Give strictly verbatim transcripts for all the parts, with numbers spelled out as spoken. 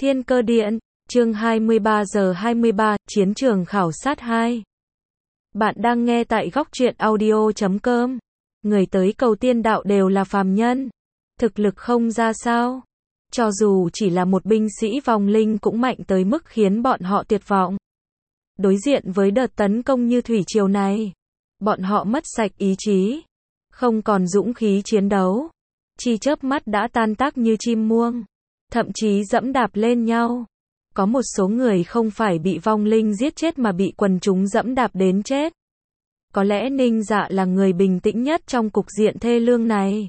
Thiên Cơ Điện, chương hai mươi ba giờ hai mươi ba, Chiến trường khảo sát hai. Bạn đang nghe tại góc truyện audio chấm com. Người tới cầu tiên đạo đều là phàm nhân. Thực lực không ra sao. Cho dù chỉ là một binh sĩ vong linh cũng mạnh tới mức khiến bọn họ tuyệt vọng. Đối diện với đợt tấn công như thủy triều này, bọn họ mất sạch ý chí. Không còn dũng khí chiến đấu. Chỉ chớp mắt đã tan tác như chim muông. Thậm chí dẫm đạp lên nhau. Có một số người không phải bị vong linh giết chết mà bị quần chúng dẫm đạp đến chết. Có lẽ Ninh Dạ là người bình tĩnh nhất trong cục diện thê lương này.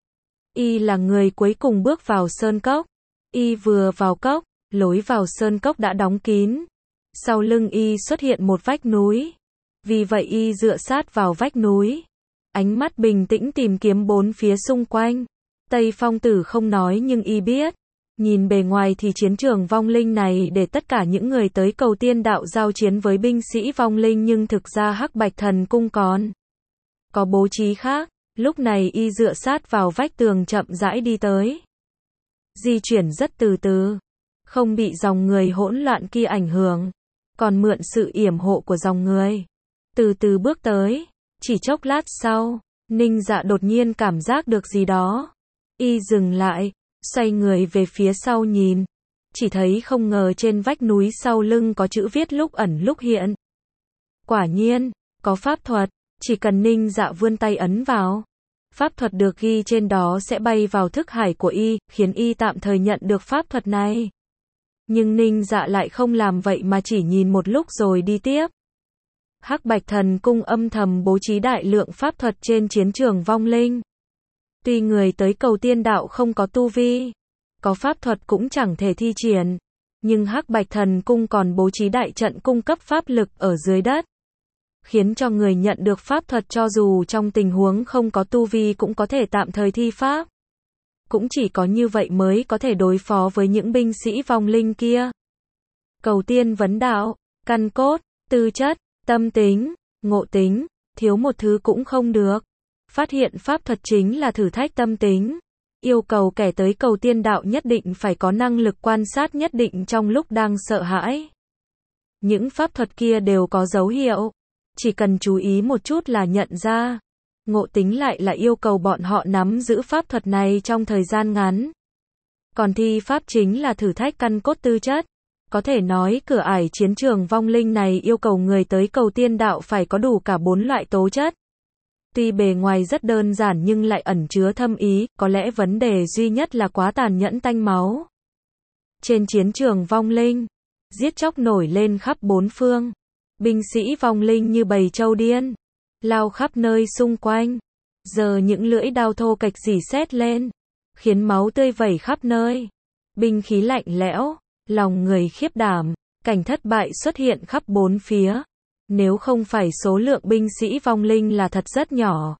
Y là người cuối cùng bước vào sơn cốc. Y vừa vào cốc, lối vào sơn cốc đã đóng kín. Sau lưng Y xuất hiện một vách núi. Vì vậy Y dựa sát vào vách núi. Ánh mắt bình tĩnh tìm kiếm bốn phía xung quanh. Tây Phong Tử không nói nhưng Y biết. Nhìn bề ngoài thì chiến trường vong linh này để tất cả những người tới cầu tiên đạo giao chiến với binh sĩ vong linh, nhưng thực ra Hắc Bạch Thần Cung còn có bố trí khác. Lúc này Y dựa sát vào vách tường chậm rãi đi tới. Di chuyển rất từ từ, không bị dòng người hỗn loạn kia ảnh hưởng, còn mượn sự yểm hộ của dòng người. Từ từ bước tới, chỉ chốc lát sau, Ninh Dạ đột nhiên cảm giác được gì đó. Y dừng lại. Xoay người về phía sau nhìn, chỉ thấy không ngờ trên vách núi sau lưng có chữ viết lúc ẩn lúc hiện. Quả nhiên, có pháp thuật, chỉ cần Ninh Dạ vươn tay ấn vào. Pháp thuật được ghi trên đó sẽ bay vào thức hải của Y, khiến Y tạm thời nhận được pháp thuật này. Nhưng Ninh Dạ lại không làm vậy mà chỉ nhìn một lúc rồi đi tiếp. Hắc Bạch Thần Cung âm thầm bố trí đại lượng pháp thuật trên chiến trường vong linh. Tuy người tới cầu tiên đạo không có tu vi, có pháp thuật cũng chẳng thể thi triển, nhưng Hắc Bạch Thần Cung còn bố trí đại trận cung cấp pháp lực ở dưới đất, khiến cho người nhận được pháp thuật cho dù trong tình huống không có tu vi cũng có thể tạm thời thi pháp. Cũng chỉ có như vậy mới có thể đối phó với những binh sĩ vong linh kia. Cầu tiên vấn đạo, căn cốt, tư chất, tâm tính, ngộ tính, thiếu một thứ cũng không được. Phát hiện pháp thuật chính là thử thách tâm tính. Yêu cầu kẻ tới cầu tiên đạo nhất định phải có năng lực quan sát nhất định trong lúc đang sợ hãi. Những pháp thuật kia đều có dấu hiệu. Chỉ cần chú ý một chút là nhận ra. Ngộ tính lại là yêu cầu bọn họ nắm giữ pháp thuật này trong thời gian ngắn. Còn thi pháp chính là thử thách căn cốt tư chất. Có thể nói cửa ải chiến trường vong linh này yêu cầu người tới cầu tiên đạo phải có đủ cả bốn loại tố chất. Tuy bề ngoài rất đơn giản nhưng lại ẩn chứa thâm ý, có lẽ vấn đề duy nhất là quá tàn nhẫn tanh máu. Trên chiến trường vong linh, giết chóc nổi lên khắp bốn phương. Binh sĩ vong linh như bầy trâu điên, lao khắp nơi xung quanh. Giờ những lưỡi đao thô kệch rỉ sét lên, khiến máu tươi vẩy khắp nơi. Binh khí lạnh lẽo, lòng người khiếp đảm, cảnh thất bại xuất hiện khắp bốn phía. Nếu không phải số lượng binh sĩ vong linh là thật rất nhỏ,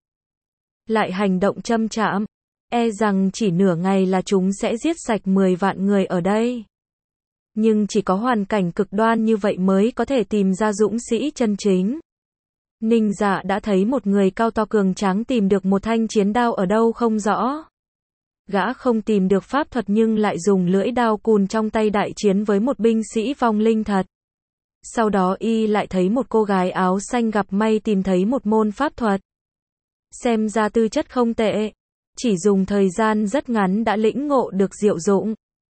lại hành động châm chạm, e rằng chỉ nửa ngày là chúng sẽ giết sạch mười vạn người ở đây. Nhưng chỉ có hoàn cảnh cực đoan như vậy mới có thể tìm ra dũng sĩ chân chính. Ninh Dạ đã thấy một người cao to cường tráng tìm được một thanh chiến đao ở đâu không rõ. Gã không tìm được pháp thuật nhưng lại dùng lưỡi đao cùn trong tay đại chiến với một binh sĩ vong linh thật. Sau đó Y lại thấy một cô gái áo xanh gặp may tìm thấy một môn pháp thuật. Xem ra tư chất không tệ. Chỉ dùng thời gian rất ngắn đã lĩnh ngộ được diệu dụng.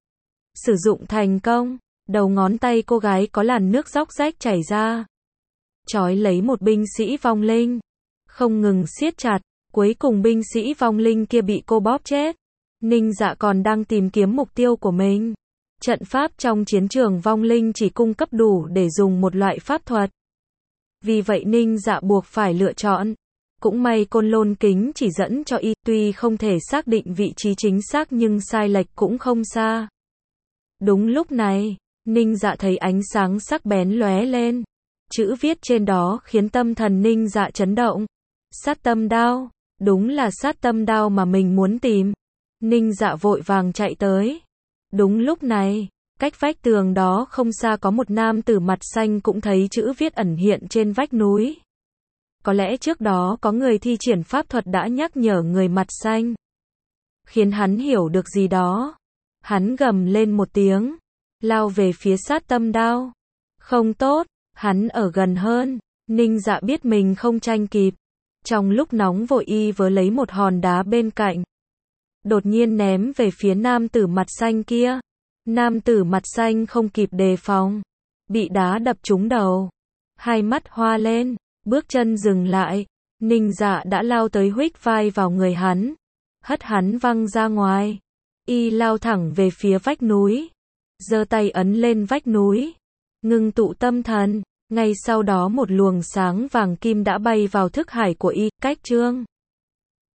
Sử dụng thành công, đầu ngón tay cô gái có làn nước róc rách chảy ra. Trói lấy một binh sĩ vong linh. Không ngừng siết chặt, cuối cùng binh sĩ vong linh kia bị cô bóp chết. Ninh Dạ còn đang tìm kiếm mục tiêu của mình. Trận pháp trong chiến trường vong linh chỉ cung cấp đủ để dùng một loại pháp thuật. Vì vậy Ninh Dạ buộc phải lựa chọn. Cũng may Côn Lôn kính chỉ dẫn cho Y, tuy không thể xác định vị trí chính xác nhưng sai lệch cũng không xa. Đúng lúc này, Ninh Dạ thấy ánh sáng sắc bén lóe lên. Chữ viết trên đó khiến tâm thần Ninh Dạ chấn động. Sát tâm đao, đúng là sát tâm đao mà mình muốn tìm. Ninh Dạ vội vàng chạy tới. Đúng lúc này, cách vách tường đó không xa có một nam tử mặt xanh cũng thấy chữ viết ẩn hiện trên vách núi. Có lẽ trước đó có người thi triển pháp thuật đã nhắc nhở người mặt xanh, khiến hắn hiểu được gì đó. Hắn gầm lên một tiếng, lao về phía sát tâm đao. Không tốt, hắn ở gần hơn, Ninh Dạ biết mình không tranh kịp. Trong lúc nóng vội y vớ lấy một hòn đá bên cạnh. Đột nhiên ném về phía nam tử mặt xanh kia. Nam tử mặt xanh không kịp đề phòng. Bị đá đập trúng đầu. Hai mắt hoa lên, bước chân dừng lại. Ninh Dạ đã lao tới huých vai vào người hắn. Hất hắn văng ra ngoài. Y lao thẳng về phía vách núi. Giơ tay ấn lên vách núi. Ngưng tụ tâm thần. Ngay sau đó một luồng sáng vàng kim đã bay vào thức hải của y, cách chương